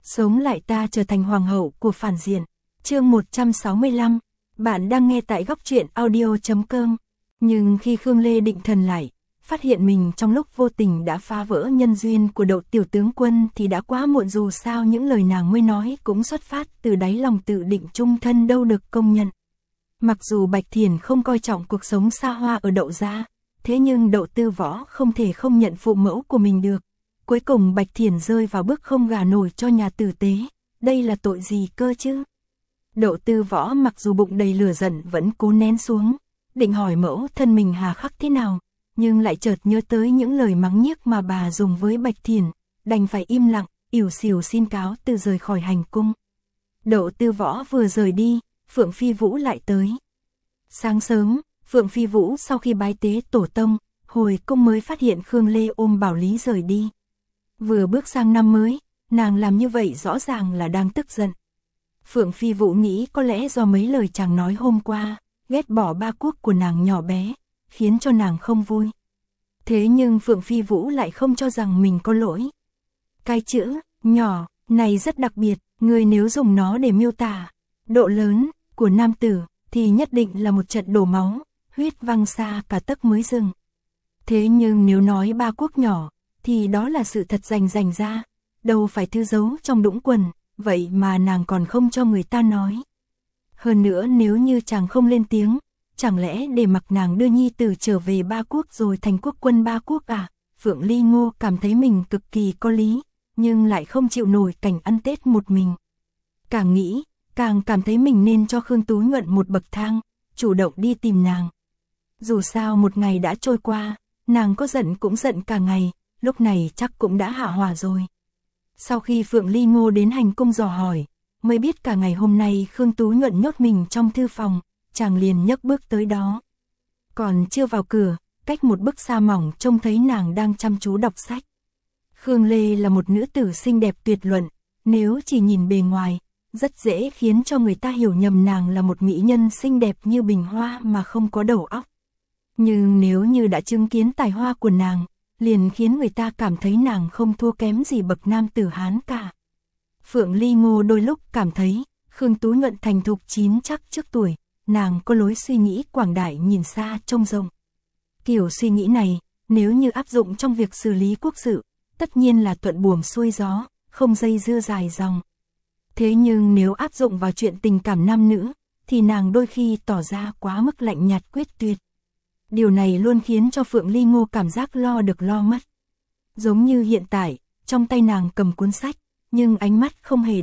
Sống lại ta trở thành hoàng hậu của phản diện. Chương 165, bạn đang nghe tại góc truyện audio.com. Nhưng khi Khương Lê định thần lại, phát hiện mình trong lúc vô tình đã phá vỡ nhân duyên của Đậu tiểu tướng quân thì đã quá muộn, dù sao những lời nàng mới nói cũng xuất phát từ đáy lòng tự định chung thân đâu được công nhận. Mặc dù Bạch Thiền không coi trọng cuộc sống xa hoa ở Đậu gia, thế nhưng Đậu Tư Võ không thể không nhận phụ mẫu của mình được. Cuối cùng Bạch Thiền rơi vào bước không gả nổi cho nhà tử tế, đây là tội gì cơ chứ? Đậu Tư Võ mặc dù bụng đầy lửa giận vẫn cố nén xuống, định hỏi mẫu thân mình hà khắc thế nào, nhưng lại chợt nhớ tới những lời mắng nhiếc mà bà dùng với Bạch Thiền, đành phải im lặng, ỉu xìu xin cáo từ rời khỏi hành cung. Đậu Tư Võ vừa rời đi, Phượng Phi Vũ lại tới. Sáng sớm, Phượng Phi Vũ sau khi bái tế tổ tông, hồi cung mới phát hiện Khương Lê ôm Bảo Lý rời đi. Vừa bước sang năm mới, nàng làm như vậy rõ ràng là đang tức giận. Phượng Phi Vũ nghĩ có lẽ do mấy lời chàng nói hôm qua, ghét bỏ ba quốc của nàng nhỏ bé, khiến cho nàng không vui. Thế nhưng Phượng Phi Vũ lại không cho rằng mình có lỗi. Cái chữ nhỏ này rất đặc biệt, người nếu dùng nó để miêu tả độ lớn của nam tử thì nhất định là một trận đổ máu, huyết văng xa cả tấc mới dừng. Thế nhưng nếu nói ba quốc nhỏ thì đó là sự thật rành ra, đâu phải thư giấu trong đũng quần, vậy mà nàng còn không cho người ta nói. Hơn nữa nếu như chàng không lên tiếng, chẳng lẽ để mặc nàng đưa nhi tử trở về ba quốc rồi thành quốc quân ba quốc à? Phượng Ly Ngô cảm thấy mình cực kỳ có lý, nhưng lại không chịu nổi cảnh ăn Tết một mình. Càng nghĩ, càng cảm thấy mình nên cho Khương Tú Nhuận một bậc thang, chủ động đi tìm nàng. Dù sao một ngày đã trôi qua, nàng có giận cũng giận cả ngày, lúc này chắc cũng đã hạ hỏa rồi. Sau khi Phượng Ly Ngô đến hành cung dò hỏi, mới biết cả ngày hôm nay Khương Tú Nhuận nhốt mình trong thư phòng, chàng liền nhấc bước tới đó. Còn chưa vào cửa, cách một bức xa mỏng trông thấy nàng đang chăm chú đọc sách. Khương Lê là một nữ tử xinh đẹp tuyệt luận, nếu chỉ nhìn bề ngoài, rất dễ khiến cho người ta hiểu nhầm nàng là một mỹ nhân xinh đẹp như bình hoa mà không có đầu óc. Nhưng nếu như đã chứng kiến tài hoa của nàng, liền khiến người ta cảm thấy nàng không thua kém gì bậc nam tử Hán cả. Phượng Ly Ngô đôi lúc cảm thấy, Khương Tú Nhuận thành thục chín chắc trước tuổi, nàng có lối suy nghĩ quảng đại nhìn xa trông rộng. Kiểu suy nghĩ này, nếu như áp dụng trong việc xử lý quốc sự, tất nhiên là thuận buồm xuôi gió, không dây dưa dài dòng. Thế nhưng nếu áp dụng vào chuyện tình cảm nam nữ, thì nàng đôi khi tỏ ra quá mức lạnh nhạt quyết tuyệt. Điều này luôn khiến cho Phượng Ly Ngô cảm giác lo được lo mất. Giống như hiện tại, trong tay nàng cầm cuốn sách, nhưng ánh mắt không hề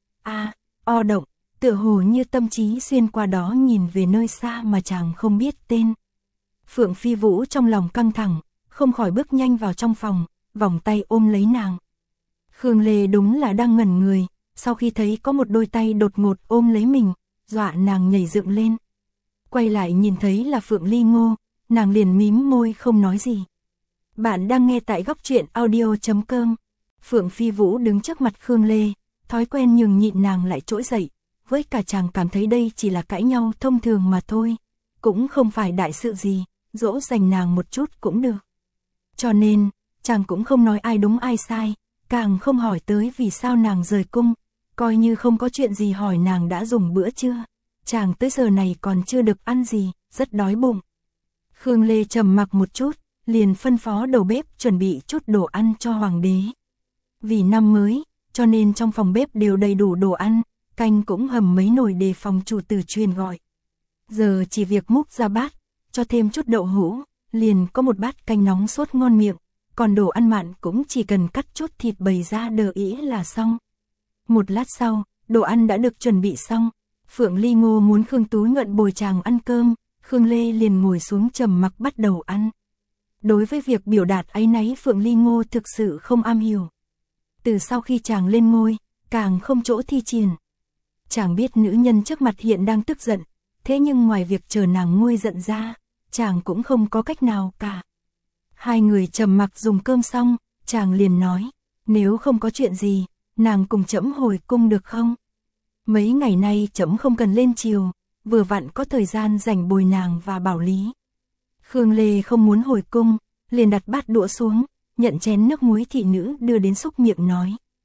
o động, tựa hồ như tâm trí xuyên qua đó nhìn về nơi xa mà chàng không biết tên. Phượng Phi Vũ trong lòng căng thẳng, không khỏi bước nhanh vào trong phòng, vòng tay ôm lấy nàng. Khương Lê đúng là đang ngẩn người, sau khi thấy có một đôi tay đột ngột ôm lấy mình, dọa nàng nhảy dựng lên. Quay lại nhìn thấy là Phượng Ly Ngô, nàng liền mím môi không nói gì. Bạn đang nghe tại góc truyện audio.com. Phượng Phi Vũ đứng trước mặt Khương Lê, thói quen nhường nhịn nàng lại trỗi dậy, với cả chàng cảm thấy đây chỉ là cãi nhau thông thường mà thôi, cũng không phải đại sự gì, dỗ dành nàng một chút cũng được. Cho nên, chàng cũng không nói ai đúng ai sai, càng không hỏi tới vì sao nàng rời cung, coi như không có chuyện gì hỏi nàng đã dùng bữa chưa, chàng tới giờ này còn chưa được ăn gì, rất đói bụng. Khương Lê trầm mặc một chút, liền phân phó đầu bếp chuẩn bị chút đồ ăn cho hoàng đế. Vì năm mới, cho nên trong phòng bếp đều đầy đủ đồ ăn, canh cũng hầm mấy nồi để phòng chủ tử truyền gọi. Giờ chỉ việc múc ra bát, cho thêm chút đậu hũ, liền có một bát canh nóng sốt ngon miệng, còn đồ ăn mặn cũng chỉ cần cắt chút thịt bày ra đờ ĩ là xong. Một lát sau, đồ ăn đã được chuẩn bị xong, Phượng Ly Ngô muốn Khương Tú Nhuận bồi chàng ăn cơm, Khương Lê liền ngồi xuống trầm mặc bắt đầu ăn. Đối với việc biểu đạt áy náy Phượng Ly Ngô thực sự không am hiểu. Từ sau khi chàng lên ngôi, càng không chỗ thi triển. Chàng biết nữ nhân trước mặt hiện đang tức giận, thế nhưng ngoài việc chờ nàng nguôi giận ra, chàng cũng không có cách nào cả. Hai người trầm mặc dùng cơm xong, chàng liền nói, nếu không có chuyện gì, nàng cùng trẫm hồi cung được không? Mấy ngày nay trẫm không cần lên triều, vừa vặn có thời gian rảnh bồi nàng và Bảo Lý. Khương Lê không muốn hồi cung, liền đặt bát đũa xuống, nhận chén nước muối thị nữ đưa đến xúc miệng nói.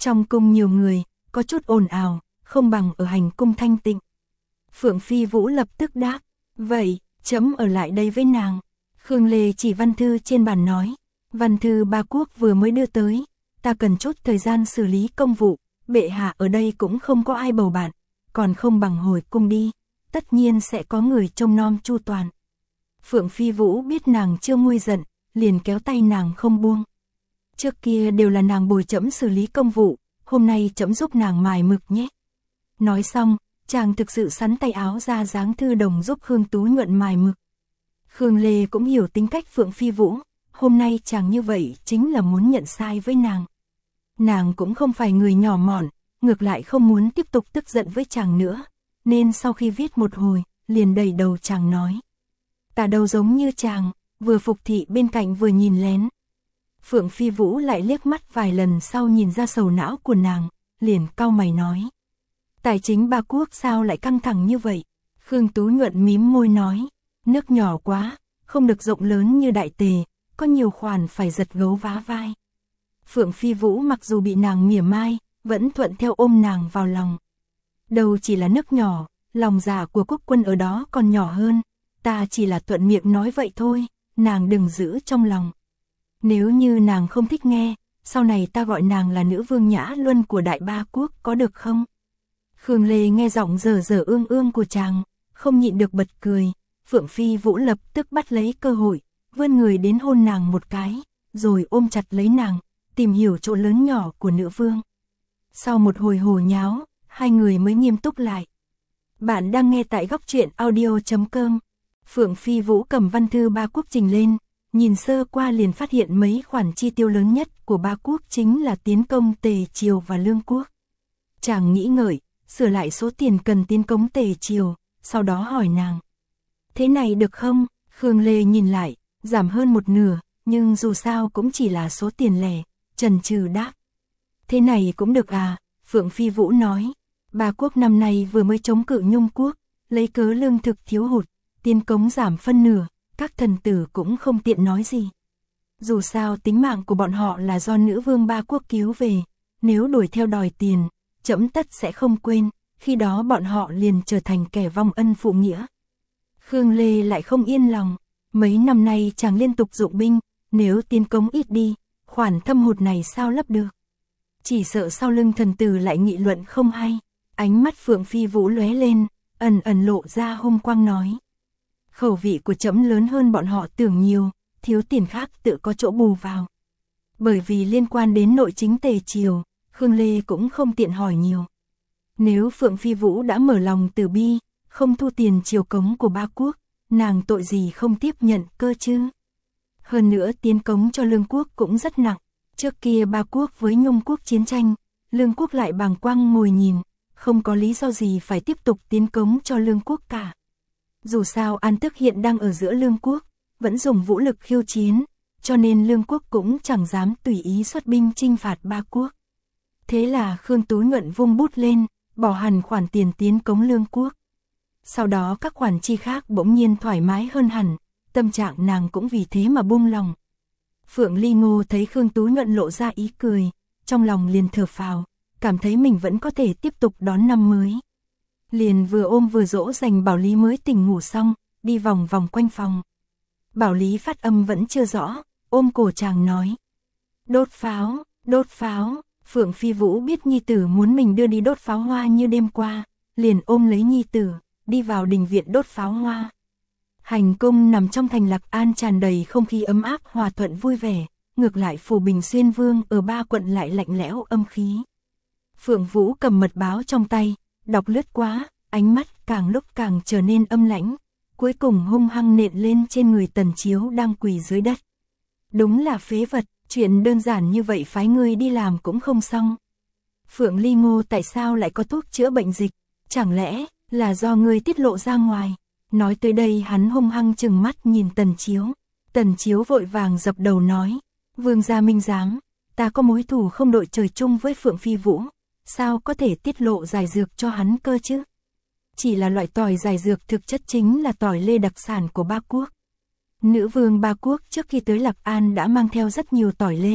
Trong cung nhiều người, có chút ồn ào, không bằng ở hành cung thanh tịnh. Phượng Phi Vũ lập tức đáp, vậy, trẫm ở lại đây với nàng. Khương Lê chỉ văn thư trên bàn nói, văn thư ba quốc vừa mới đưa tới, ta cần chút thời gian xử lý công vụ, bệ hạ ở đây cũng không có ai bầu bạn, còn không bằng hồi cung đi, tất nhiên sẽ có người trông nom chu toàn. Phượng Phi Vũ biết nàng chưa nguôi giận, liền kéo tay nàng không buông. Trước kia đều là nàng bồi trẫm xử lý công vụ, hôm nay trẫm giúp nàng mài mực nhé. Nói xong, chàng thực sự sắn tay áo ra dáng thư đồng giúp Khương Tú Nhuận mài mực. Khương Lê cũng hiểu tính cách Phượng Phi Vũ, hôm nay chàng như vậy chính là muốn nhận sai với nàng. Nàng cũng không phải người nhỏ mọn, ngược lại không muốn tiếp tục tức giận với chàng nữa, nên sau khi viết một hồi, liền đẩy đầu chàng nói. Ta đâu giống như chàng, vừa phục thị bên cạnh vừa nhìn lén. Phượng Phi Vũ lại liếc mắt vài lần sau nhìn ra sầu não của nàng, liền cau mày nói. Tài chính ba quốc sao lại căng thẳng như vậy? Khương Tú Nhuận mím môi nói, nước nhỏ quá, không được rộng lớn như đại tề, có nhiều khoản phải giật gấu vá vai. Phượng Phi Vũ mặc dù bị nàng mỉa mai, vẫn thuận theo ôm nàng vào lòng. Đâu chỉ là nước nhỏ, lòng dạ của quốc quân ở đó còn nhỏ hơn, ta chỉ là thuận miệng nói vậy thôi, nàng đừng giữ trong lòng. Nếu như nàng không thích nghe, sau này ta gọi nàng là nữ vương Nhã Luân của Đại Ba Quốc có được không? Khương Lê nghe giọng dở dở ương ương của chàng, không nhịn được bật cười. Phượng Phi Vũ lập tức bắt lấy cơ hội, vươn người đến hôn nàng một cái, rồi ôm chặt lấy nàng, tìm hiểu chỗ lớn nhỏ của nữ vương. Sau một hồi hồ nháo, hai người mới nghiêm túc lại. Bạn đang nghe tại Góc Truyện Audio.com. Phượng Phi Vũ cầm văn thư ba quốc trình lên, nhìn sơ qua liền phát hiện mấy khoản chi tiêu lớn nhất của ba quốc chính là tiến công Tề Triều và Lương Quốc. Chàng nghĩ ngợi, sửa lại số tiền cần tiến công Tề Triều, sau đó hỏi nàng. Thế này được không? Khương Lê nhìn lại, giảm hơn một nửa, nhưng dù sao cũng chỉ là số tiền lẻ, chần chừ đáp. Thế này cũng được à? Phượng Phi Vũ nói. Ba quốc năm nay vừa mới chống cự Nhung Quốc, lấy cớ lương thực thiếu hụt, tiến cống giảm phân nửa, các thần tử cũng không tiện nói gì. Dù sao tính mạng của bọn họ là do nữ vương ba quốc cứu về, nếu đuổi theo đòi tiền, trẫm tất sẽ không quên, khi đó bọn họ liền trở thành kẻ vong ân phụ nghĩa. Khương Lê lại không yên lòng, mấy năm nay chàng liên tục dụng binh, nếu tiến cống ít đi, khoản thâm hụt này sao lấp được. Chỉ sợ sau lưng thần tử lại nghị luận không hay. Ánh mắt Phượng Phi Vũ lóe lên, ẩn ẩn lộ ra hung quang nói. Khẩu vị của trẫm lớn hơn bọn họ tưởng nhiều, thiếu tiền khác tự có chỗ bù vào. Bởi vì liên quan đến nội chính Tề Triều, Khương Lê cũng không tiện hỏi nhiều. Nếu Phượng Phi Vũ đã mở lòng từ bi, không thu tiền triều cống của ba quốc, nàng tội gì không tiếp nhận cơ chứ. Hơn nữa tiến cống cho Lương Quốc cũng rất nặng, trước kia ba quốc với Nhung Quốc chiến tranh, Lương Quốc lại bàng quang ngồi nhìn, không có lý do gì phải tiếp tục tiến cống cho Lương Quốc cả. Dù sao An Tước hiện đang ở giữa Lương Quốc, vẫn dùng vũ lực khiêu chiến, cho nên Lương Quốc cũng chẳng dám tùy ý xuất binh chinh phạt ba quốc. Thế là Khương Tú Nhuận vung bút lên, bỏ hẳn khoản tiền tiến cống Lương Quốc. Sau đó các khoản chi khác bỗng nhiên thoải mái hơn hẳn, tâm trạng nàng cũng vì thế mà buông lòng. Phượng Ly Ngô thấy Khương Tú Nhuận lộ ra ý cười, trong lòng liền thở phào, cảm thấy mình vẫn có thể tiếp tục đón năm mới. Liền vừa ôm vừa dỗ dành Bảo Lý mới tỉnh ngủ xong, đi vòng vòng quanh phòng. Bảo Lý phát âm vẫn chưa rõ, ôm cổ chàng nói. Đốt pháo, đốt pháo. Phượng Phi Vũ biết nhi tử muốn mình đưa đi đốt pháo hoa như đêm qua, liền ôm lấy nhi tử, đi vào đình viện đốt pháo hoa. Hành cung nằm trong thành Lạc An tràn đầy không khí ấm áp hòa thuận vui vẻ, ngược lại phủ Bình Xuyên Vương ở ba quận lại lạnh lẽo âm khí. Phượng Vũ cầm mật báo trong tay, đọc lướt qua, ánh mắt càng lúc càng trở nên âm lãnh, cuối cùng hung hăng nện lên trên người Tần Chiếu đang quỳ dưới đất. Đúng là phế vật, chuyện đơn giản như vậy phái ngươi đi làm cũng không xong. Phượng Ly Ngô tại sao lại có thuốc chữa bệnh dịch, chẳng lẽ là do ngươi tiết lộ ra ngoài? Nói tới đây hắn hung hăng trừng mắt nhìn Tần Chiếu. Tần Chiếu vội vàng dập đầu nói, Vương gia minh giám, ta có mối thù không đội trời chung với Phượng Phi Vũ, sao có thể tiết lộ giải dược cho hắn cơ chứ? Chỉ là loại tỏi giải dược thực chất chính là tỏi lê đặc sản của ba quốc. Nữ vương ba quốc trước khi tới Lạc An đã mang theo rất nhiều tỏi lê,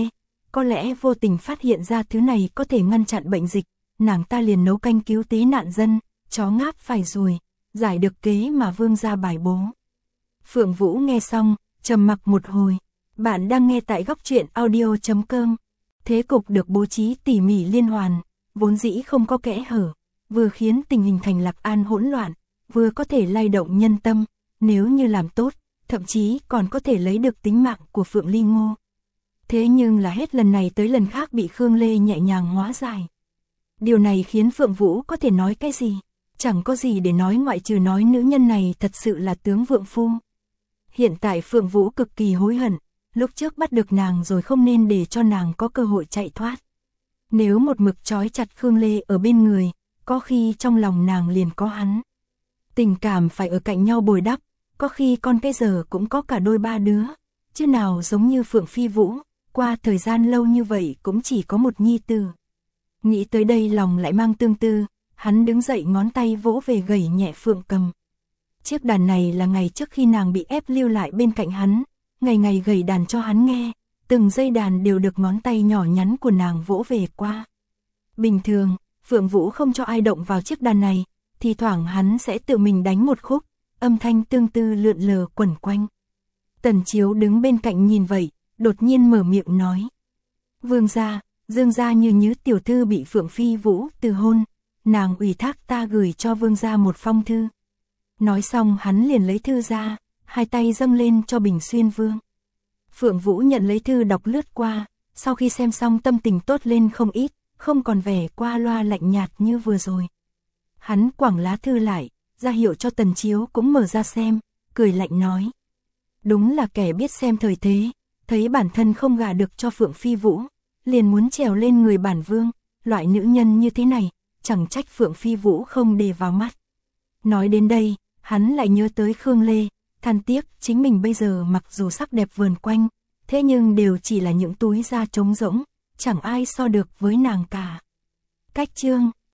có lẽ vô tình phát hiện ra thứ này có thể ngăn chặn bệnh dịch, nàng ta liền nấu canh cứu tế nạn dân, chó ngáp phải ruồi, giải được kế mà Vương gia bài bố. Phượng Vũ nghe xong, trầm mặc một hồi. Bạn đang nghe tại góc truyện audio.com. Thế cục được bố trí tỉ mỉ liên hoàn, vốn dĩ không có kẽ hở, vừa khiến tình hình thành Lạc An hỗn loạn, vừa có thể lay động nhân tâm, nếu như làm tốt, thậm chí còn có thể lấy được tính mạng của Phượng Ly Ngô. Thế nhưng là hết lần này tới lần khác bị Khương Lê nhẹ nhàng hóa giải. Điều này khiến Phượng Vũ có thể nói cái gì? Chẳng có gì để nói ngoại trừ nói nữ nhân này thật sự là tướng vượng phu. Hiện tại Phượng Vũ cực kỳ hối hận, lúc trước bắt được nàng rồi không nên để cho nàng có cơ hội chạy thoát. Nếu một mực trói chặt Khương Lê ở bên người, có khi trong lòng nàng liền có hắn. Tình cảm phải ở cạnh nhau bồi đắp, có khi con cái giờ cũng có cả đôi ba đứa, chứ nào giống như Phượng Phi Vũ, qua thời gian lâu như vậy cũng chỉ có một nhi tử. Nghĩ tới đây lòng lại mang tương tư, hắn đứng dậy ngón tay vỗ về gẩy nhẹ Phượng Cầm. Chiếc đàn này là ngày trước khi nàng bị ép lưu lại bên cạnh hắn, ngày ngày gẩy đàn cho hắn nghe, từng dây đàn đều được ngón tay nhỏ nhắn của nàng vỗ về qua. Bình thường, Phượng Vũ không cho ai động vào chiếc đàn này, thì thoảng hắn sẽ tự mình đánh một khúc, âm thanh tương tư lượn lờ quẩn quanh. Tần Chiếu đứng bên cạnh nhìn vậy, đột nhiên mở miệng nói. Vương gia, Dương gia như tiểu thư bị Phượng Phi Vũ từ hôn, nàng ủy thác ta gửi cho vương gia một phong thư. Nói xong hắn liền lấy thư ra, hai tay dâng lên cho Bình Xuyên Vương. Phượng Vũ nhận lấy thư đọc lướt qua, sau khi xem xong tâm tình tốt lên không ít, không còn vẻ qua loa lạnh nhạt như vừa rồi. Hắn quẳng lá thư lại, ra hiệu cho Tần Chiếu cũng mở ra xem, cười lạnh nói. Đúng là kẻ biết xem thời thế, thấy bản thân không gả được cho Phượng Phi Vũ, liền muốn trèo lên người bản vương, loại nữ nhân như thế này, chẳng trách Phượng Phi Vũ không để vào mắt. Nói đến đây, hắn lại nhớ tới Khương Lê, than tiếc chính mình bây giờ mặc dù sắc đẹp vờn quanh, thế nhưng đều chỉ là những túi da trống rỗng, chẳng ai so được với nàng cả. Cách chương